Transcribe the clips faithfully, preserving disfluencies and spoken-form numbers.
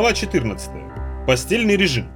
Глава четырнадцатая. Постельный режим.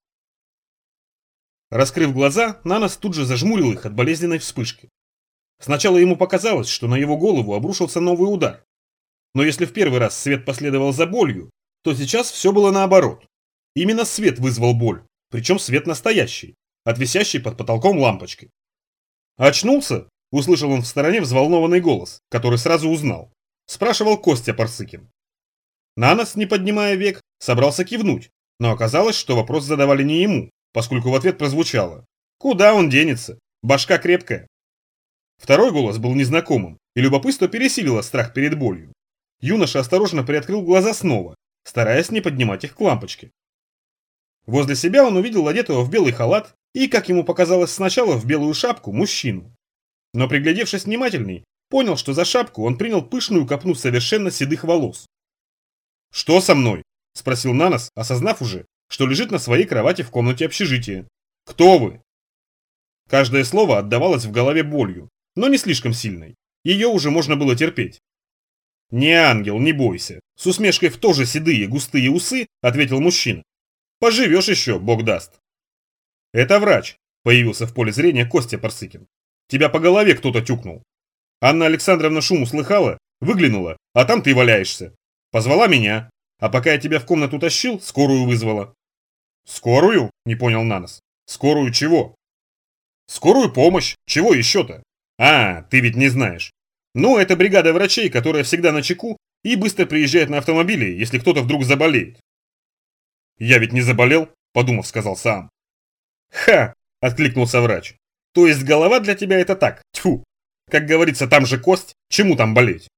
Раскрыв глаза, Нанос тут же зажмурил их от болезненной вспышки. Сначала ему показалось, что на его голову обрушился новый удар. Но если в первый раз свет последовал за болью, то сейчас все было наоборот. Именно свет вызвал боль, причем свет настоящий, от висящей под потолком лампочки. «Очнулся?» – услышал он в стороне взволнованный голос, который сразу узнал. Спрашивал Костя Парсыкин. Нанос, не поднимая век, собрался кивнуть, но оказалось, что вопрос задавали не ему, поскольку в ответ прозвучало: «Куда он денется? Башка крепкая». Второй голос был незнакомым, и любопытство пересилило страх перед болью. Юноша осторожно приоткрыл глаза снова, стараясь не поднимать их к лампочке. Возле себя он увидел одетого в белый халат и, как ему показалось сначала, в белую шапку мужчину. Но приглядевшись внимательней, понял, что за шапку он принял пышную копну совершенно седых волос. «Что со мной?» – спросил Нанос, осознав уже, что лежит на своей кровати в комнате общежития. «Кто вы?» Каждое слово отдавалось в голове болью, но не слишком сильной. Ее уже можно было терпеть. «Не ангел, не бойся», – с усмешкой в тоже седые густые усы ответил мужчина. «Поживешь еще, бог даст». «Это врач», – появился в поле зрения Костя Парсыкин. «Тебя по голове кто-то тюкнул. Анна Александровна шум услыхала, выглянула, а там ты валяешься. Позвала меня, а пока я тебя в комнату тащил, скорую вызвала». «Скорую?» – не понял Нанос. «Скорую чего?» «Скорую помощь. Чего еще-то?» «А, ты ведь не знаешь. Ну, это бригада врачей, которая всегда на чеку и быстро приезжает на автомобиле, если кто-то вдруг заболеет». «Я ведь не заболел», – подумав, сказал сам. «Ха!» – откликнулся врач. «То есть голова для тебя это так, тьфу. Как говорится, там же кость, чему там болеть?»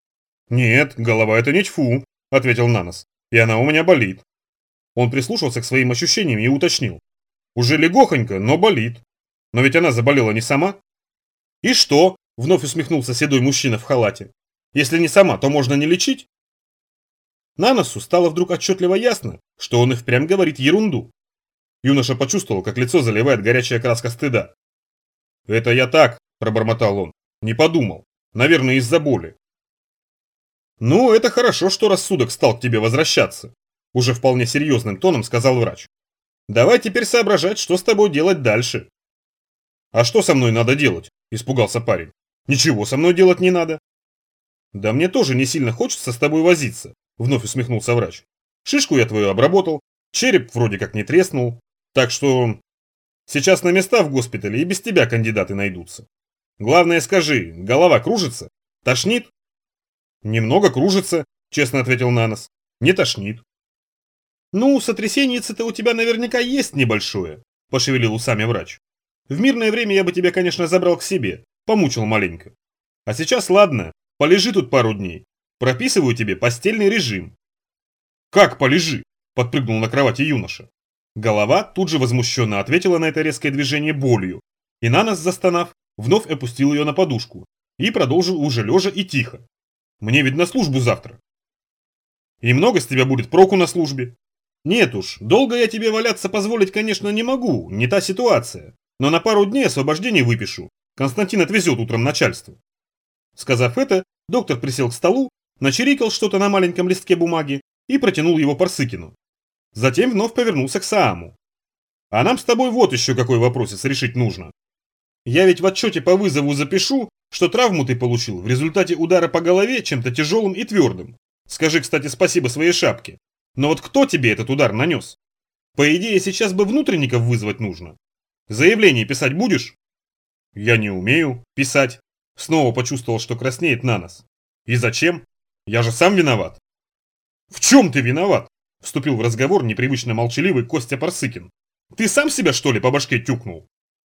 «Нет, голова это не тьфу», – ответил Нанос, – «и она у меня болит». Он прислушался к своим ощущениям и уточнил. «Уже легохонько, но болит. Но ведь она заболела не сама». «И что?» – вновь усмехнулся седой мужчина в халате. «Если не сама, то можно не лечить?» Наносу стало вдруг отчетливо ясно, что он и впрямь говорит ерунду. Юноша почувствовал, как лицо заливает горячая краска стыда. «Это я так», – пробормотал он, – «не подумал. Наверное, из-за боли». «Ну, это хорошо, что рассудок стал к тебе возвращаться», – уже вполне серьезным тоном сказал врач. «Давай теперь соображать, что с тобой делать дальше». «А что со мной надо делать?» – испугался парень. «Ничего со мной делать не надо». «Да мне тоже не сильно хочется с тобой возиться», – вновь усмехнулся врач. «Шишку я твою обработал, череп вроде как не треснул, так что сейчас на места в госпитале и без тебя кандидаты найдутся. Главное скажи, голова кружится? Тошнит?» «Немного кружится», – честно ответил Нанос. «Не тошнит». «Ну, сотрясение-то у тебя наверняка есть небольшое», – пошевелил усами врач. «В мирное время я бы тебя, конечно, забрал к себе, помучил маленько. А сейчас ладно, полежи тут пару дней. Прописываю тебе постельный режим». «Как полежи?» – подпрыгнул на кровати юноша. Голова тут же возмущенно ответила на это резкое движение болью, и Нанос, застонав, вновь опустил ее на подушку и продолжил уже лежа и тихо. «Мне ведь на службу завтра». «И много с тебя будет проку на службе?» «Нет уж, долго я тебе валяться позволить, конечно, не могу, не та ситуация. Но на пару дней освобождение выпишу. Константин отвезет утром начальству». Сказав это, доктор присел к столу, начирикал что-то на маленьком листке бумаги и протянул его Парсыкину. Затем вновь повернулся к Сааму. «А нам с тобой вот еще какой вопросец решить нужно. Я ведь в отчете по вызову запишу, что травму ты получил в результате удара по голове чем-то тяжелым и твердым. Скажи, кстати, спасибо своей шапке. Но вот кто тебе этот удар нанес? По идее, сейчас бы внутренников вызвать нужно. Заявление писать будешь?» «Я не умею писать». Снова почувствовал, что краснеет Нанос. «И зачем? Я же сам виноват». «В чем ты виноват?» Вступил в разговор непривычно молчаливый Костя Парсыкин. «Ты сам себя, что ли, по башке тюкнул?»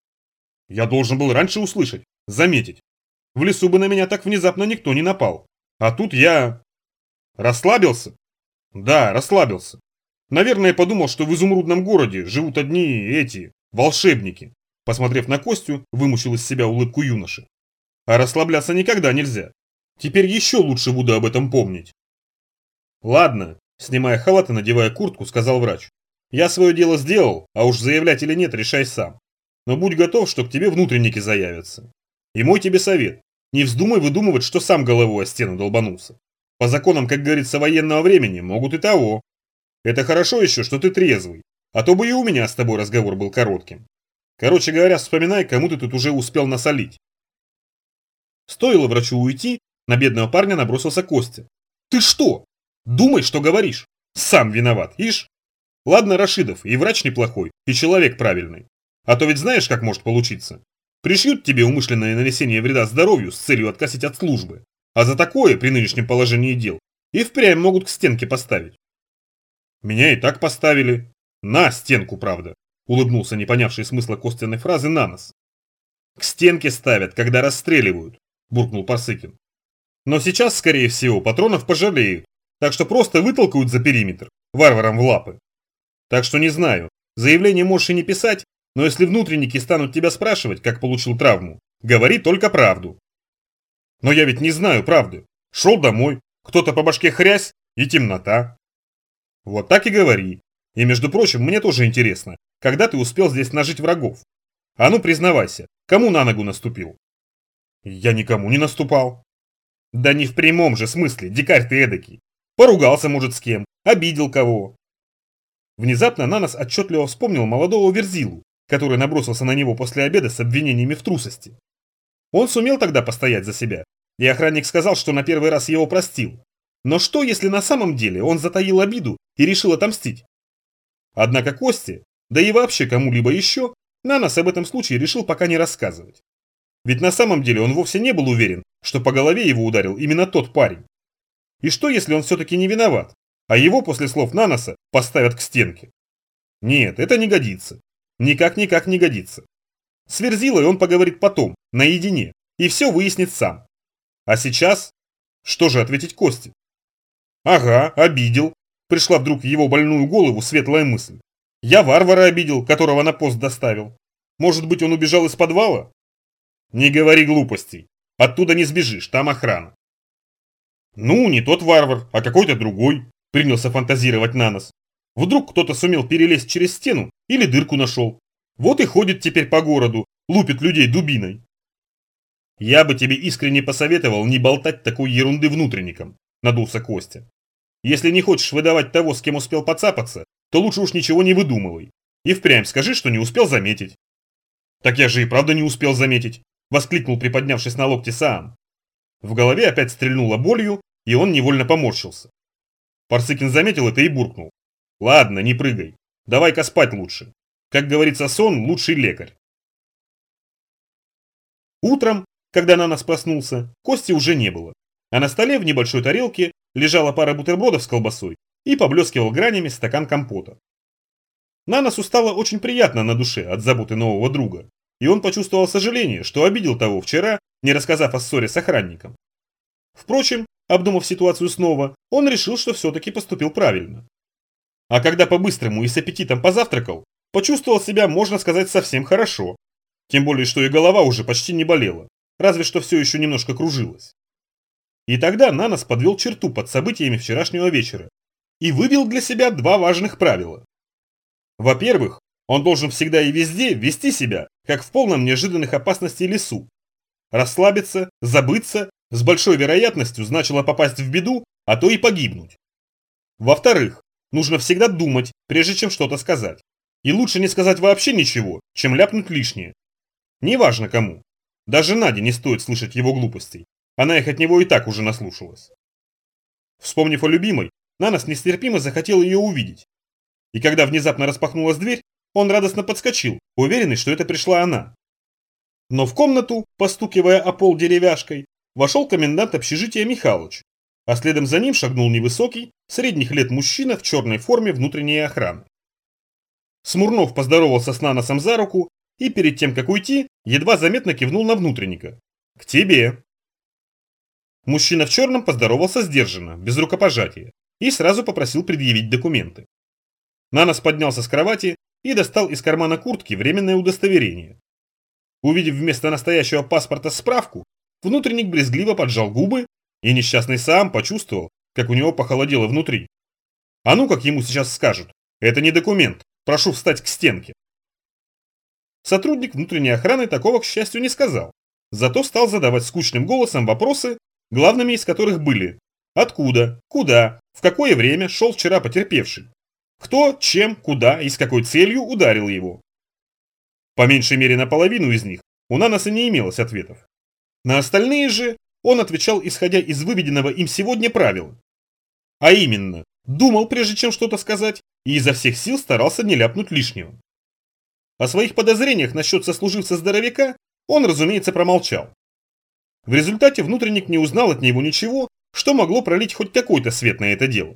«Я должен был раньше услышать, заметить. В лесу бы на меня так внезапно никто не напал. А тут я...» «Расслабился?» «Да, расслабился. Наверное, подумал, что в изумрудном городе живут одни эти... волшебники». Посмотрев на Костю, вымучил из себя улыбку юноши. «А расслабляться никогда нельзя. Теперь еще лучше буду об этом помнить». «Ладно», – снимая халат и надевая куртку, сказал врач. «Я свое дело сделал, а уж заявлять или нет, решай сам. Но будь готов, что к тебе внутренники заявятся. И мой тебе совет. Не вздумай выдумывать, что сам головой о стену долбанулся. По законам, как говорится, военного времени, могут и того». Это хорошо еще, что ты трезвый, а то бы и у меня с тобой разговор был коротким. Короче говоря, вспоминай, кому ты тут уже успел насолить. Стоило врачу уйти, на бедного парня набросился Костя. Ты что? Думай, что говоришь. Сам виноват, ишь? Ладно, Рашидов, и врач неплохой, и человек правильный. А то ведь знаешь, как может получиться? Пришьют тебе умышленное нанесение вреда здоровью с целью откосить от службы. А за такое, при нынешнем положении дел, и впрямь могут к стенке поставить. Меня и так поставили. На стенку, правда. Улыбнулся не понявший смысла Костиной фразы Нанос. К стенке ставят, когда расстреливают, буркнул Парсыкин. Но сейчас, скорее всего, патронов пожалеют, так что просто вытолкают за периметр, варварам в лапы. Так что не знаю, заявление можешь и не писать, но если внутренники станут тебя спрашивать, как получил травму, говори только правду. Но я ведь не знаю правды. Шел домой, кто-то по башке хрясь и темнота. Вот так и говори. И между прочим, мне тоже интересно, когда ты успел здесь нажить врагов. А ну признавайся, кому на ногу наступил? Я никому не наступал. Да не в прямом же смысле, дикарь ты эдакий. Поругался, может, с кем, обидел кого. Внезапно Нанос отчетливо вспомнил молодого Верзилу, который набросился на него после обеда с обвинениями в трусости. Он сумел тогда постоять за себя, и охранник сказал, что на первый раз его простил. Но что, если на самом деле он затаил обиду и решил отомстить? Однако Косте, да и вообще кому-либо еще, Нанос об этом случае решил пока не рассказывать. Ведь на самом деле он вовсе не был уверен, что по голове его ударил именно тот парень. И что, если он все-таки не виноват, а его после слов Наноса поставят к стенке? Нет, это не годится. Никак-никак не годится. С Верзилой он поговорит потом, наедине, и все выяснит сам. А сейчас? Что же ответить Косте? Ага, обидел. Пришла вдруг в его больную голову светлая мысль. Я варвара обидел, которого на пост доставил. Может быть, он убежал из подвала? Не говори глупостей. Оттуда не сбежишь, там охрана. Ну, не тот варвар, а какой-то другой, принялся фантазировать Нанос. Вдруг кто-то сумел перелезть через стену или дырку нашел. Вот и ходит теперь по городу, лупит людей дубиной. Я бы тебе искренне посоветовал не болтать такой ерунды внутренникам, надулся Костя. Если не хочешь выдавать того, с кем успел поцапаться, то лучше уж ничего не выдумывай. И впрямь скажи, что не успел заметить. Так я же и правда не успел заметить, воскликнул, приподнявшись на локте Саам. В голове опять стрельнуло болью, и он невольно поморщился. Парсыкин заметил это и буркнул. Ладно, не прыгай. Давай-ка спать лучше. Как говорится, сон – лучший лекарь. Утром, когда Нанос проснулся, Кости уже не было. А на столе в небольшой тарелке лежала пара бутербродов с колбасой и поблескивал гранями стакан компота. Наносу стало очень приятно на душе от заботы нового друга, и он почувствовал сожаление, что обидел того вчера, не рассказав о ссоре с охранником. Впрочем, обдумав ситуацию снова, он решил, что все-таки поступил правильно. А когда по-быстрому и с аппетитом позавтракал, почувствовал себя, можно сказать, совсем хорошо. Тем более, что и голова уже почти не болела, разве что все еще немножко кружилась. И тогда Нанос подвел черту под событиями вчерашнего вечера и вывел для себя два важных правила. Во-первых, он должен всегда и везде вести себя, как в полном неожиданных опасностей лесу. Расслабиться, забыться, с большой вероятностью значило попасть в беду, а то и погибнуть. Во-вторых, нужно всегда думать, прежде чем что-то сказать. И лучше не сказать вообще ничего, чем ляпнуть лишнее. Неважно кому. Даже Наде не стоит слышать его глупостей. Она их от него и так уже наслушалась. Вспомнив о любимой, Нанос нестерпимо захотел ее увидеть. И когда внезапно распахнулась дверь, он радостно подскочил, уверенный, что это пришла она. Но в комнату, постукивая о пол деревяшкой, вошел комендант общежития Михалыч, а следом за ним шагнул невысокий, средних лет мужчина в черной форме внутренней охраны. Смурнов поздоровался с Наносом за руку и перед тем, как уйти, едва заметно кивнул на внутренника. «К тебе!» Мужчина в черном поздоровался сдержанно, без рукопожатия, и сразу попросил предъявить документы. Нанос поднялся с кровати и достал из кармана куртки временное удостоверение. Увидев вместо настоящего паспорта справку, внутренник брезгливо поджал губы, и несчастный Саам почувствовал, как у него похолодело внутри. А ну как ему сейчас скажут, это не документ, прошу встать к стенке. Сотрудник внутренней охраны такого, к счастью, не сказал, зато стал задавать скучным голосом вопросы, главными из которых были: откуда, куда, в какое время шел вчера потерпевший, Кто, чем, куда и с какой целью ударил его. По меньшей мере на половину из них у Наноса не имелось ответов. На остальные же он отвечал, исходя из выведенного им сегодня правила. А именно, думал, прежде чем что-то сказать, и изо всех сил старался не ляпнуть лишнего. О своих подозрениях насчет сослуживца-здоровяка он, разумеется, промолчал. В результате внутренник не узнал от него ничего, что могло пролить хоть какой-то свет на это дело.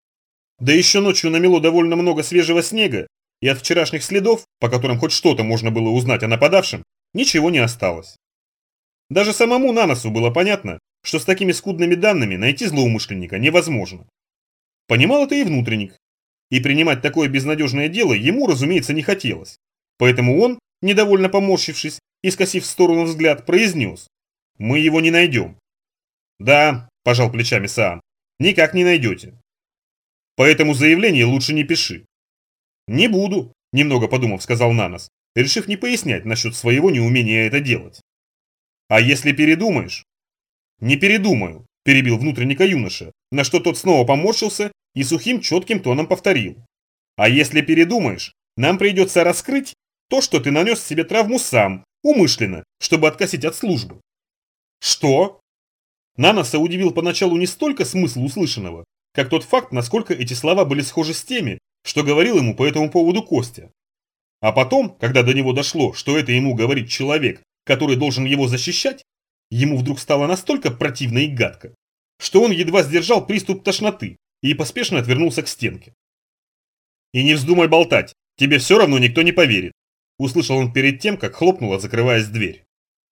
Да еще ночью намело довольно много свежего снега, и от вчерашних следов, по которым хоть что-то можно было узнать о нападавшем, ничего не осталось. Даже самому Наносу было понятно, что с такими скудными данными найти злоумышленника невозможно. Понимал это и внутренник. И принимать такое безнадежное дело ему, разумеется, не хотелось. Поэтому он, недовольно поморщившись и скосив в сторону взгляд, произнес: «Мы его не найдем». «Да», – пожал плечами Саам, – «никак не найдете. Поэтому заявление лучше не пиши». «Не буду», – немного подумав, сказал Нанос, решив не пояснять насчет своего неумения это делать. «А если передумаешь?» «Не передумаю», – перебил внутренника юноша, на что тот снова поморщился и сухим четким тоном повторил. «А если передумаешь, нам придется раскрыть то, что ты нанес себе травму сам, умышленно, чтобы откосить от службы». «Что?» Наноса удивил поначалу не столько смысл услышанного, как тот факт, насколько эти слова были схожи с теми, что говорил ему по этому поводу Костя. А потом, когда до него дошло, что это ему говорит человек, который должен его защищать, ему вдруг стало настолько противно и гадко, что он едва сдержал приступ тошноты и поспешно отвернулся к стенке. «И не вздумай болтать, тебе все равно никто не поверит», услышал он перед тем, как хлопнула, закрываясь дверь.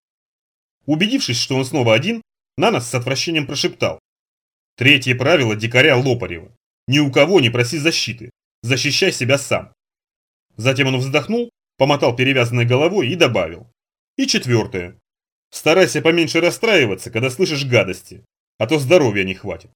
Убедившись, что он снова один, Нанос с отвращением прошептал: «Третье правило дикаря Лопарева. Ни у кого не проси защиты. Защищай себя сам». Затем он вздохнул, помотал перевязанной головой и добавил: «И четвертое. Старайся поменьше расстраиваться, когда слышишь гадости, а то здоровья не хватит».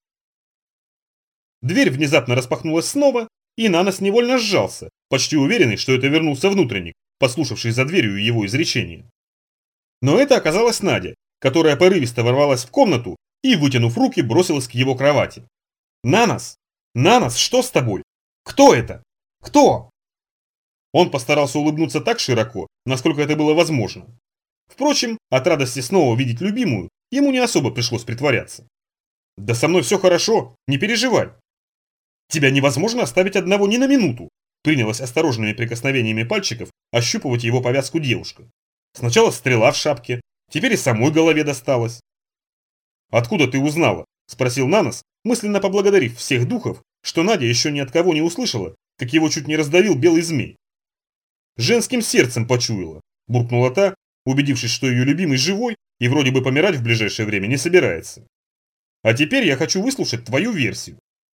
Дверь внезапно распахнулась снова, и Нанос невольно сжался, почти уверенный, что это вернулся внутренник, послушавший за дверью его изречение. Но это оказалась Надя, которая порывисто ворвалась в комнату и, вытянув руки, бросилась к его кровати. «Нанос! Нанос, что с тобой? Кто это? Кто?» Он постарался улыбнуться так широко, насколько это было возможно. Впрочем, от радости снова увидеть любимую, ему не особо пришлось притворяться. «Да со мной все хорошо, не переживай». «Тебя невозможно оставить одного ни на минуту», принялась осторожными прикосновениями пальчиков ощупывать его повязку девушка. Сначала стрела в шапке, теперь и самой голове досталось. «Откуда ты узнала?» – спросил Нанос, мысленно поблагодарив всех духов, что Надя еще ни от кого не услышала, как его чуть не раздавил белый змей. «Женским сердцем почуяла», – буркнула та, убедившись, что ее любимый живой и вроде бы помирать в ближайшее время не собирается. «А теперь я хочу выслушать твою версию».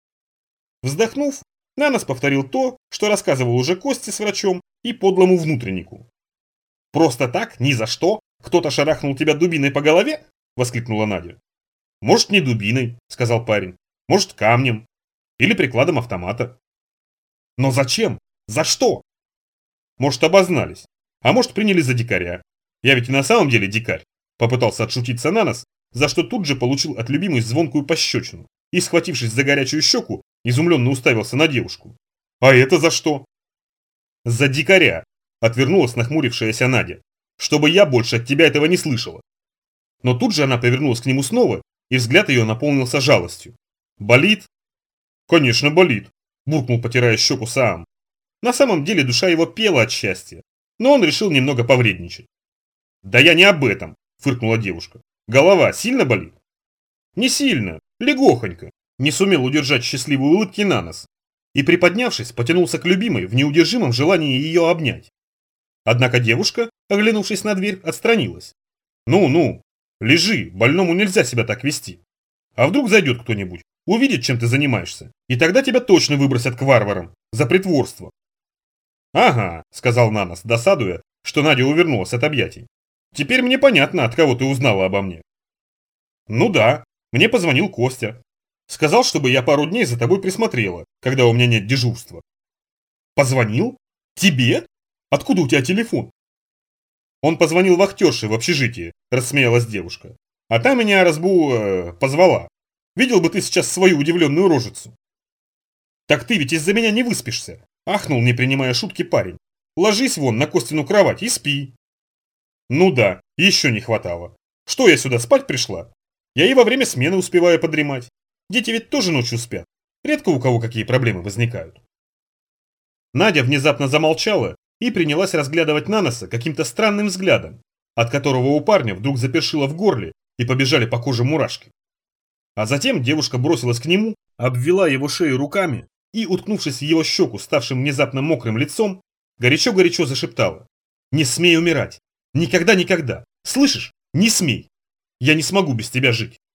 Вздохнув, Нанос повторил то, что рассказывал уже Косте с врачом и подлому внутреннику. «Просто так, ни за что, кто-то шарахнул тебя дубиной по голове?» – воскликнула Надя. «Может, не дубиной», – сказал парень, – «может, камнем или прикладом автомата». «Но зачем? За что?» «Может, обознались, а может, приняли за дикаря. Я ведь и на самом деле дикарь», – попытался отшутиться Нанос, за что тут же получил от любимой звонкую пощечину и, схватившись за горячую щеку, изумленно уставился на девушку. «А это за что?» «За дикаря», – отвернулась нахмурившаяся Надя, – «чтобы я больше от тебя этого не слышала». Но тут же она повернулась к нему снова, и взгляд ее наполнился жалостью. «Болит?» «Конечно, болит», – буркнул, потирая щеку Саам. На самом деле душа его пела от счастья, но он решил немного повредничать. «Да я не об этом», – фыркнула девушка. «Голова сильно болит?» «Не сильно, легохонько», – не сумел удержать счастливой улыбки Нанос, и, приподнявшись, потянулся к любимой в неудержимом желании ее обнять. Однако девушка, оглянувшись на дверь, отстранилась. «Ну-ну, лежи, больному нельзя себя так вести. А вдруг зайдет кто-нибудь, увидит, чем ты занимаешься, и тогда тебя точно выбросят к варварам за притворство». «Ага», – сказал Нанос, досадуя, что Надя увернулась от объятий. «Теперь мне понятно, от кого ты узнала обо мне». «Ну да, мне позвонил Костя. Сказал, чтобы я пару дней за тобой присмотрела, когда у меня нет дежурства». «Позвонил? Тебе? Откуда у тебя телефон?» «Он позвонил вахтерше в общежитии», – рассмеялась девушка. «А та меня разбу... Э, позвала. Видел бы ты сейчас свою удивленную рожицу». Так ты ведь из-за меня не выспишься, ахнул, не принимая шутки парень. Ложись вон на Костину кровать и спи. Ну да, еще не хватало. Что я сюда спать пришла? Я и во время смены успеваю подремать. Дети ведь тоже ночью спят. Редко у кого какие проблемы возникают. Надя внезапно замолчала и принялась разглядывать Наноса каким-то странным взглядом, от которого у парня вдруг запершило в горле и побежали по коже мурашки. А затем девушка бросилась к нему, обвела его шею руками и, уткнувшись в его щеку, ставшим внезапно мокрым лицом, горячо-горячо зашептала: «Не смей умирать! Никогда-никогда! Слышишь? Не смей! Я не смогу без тебя жить!»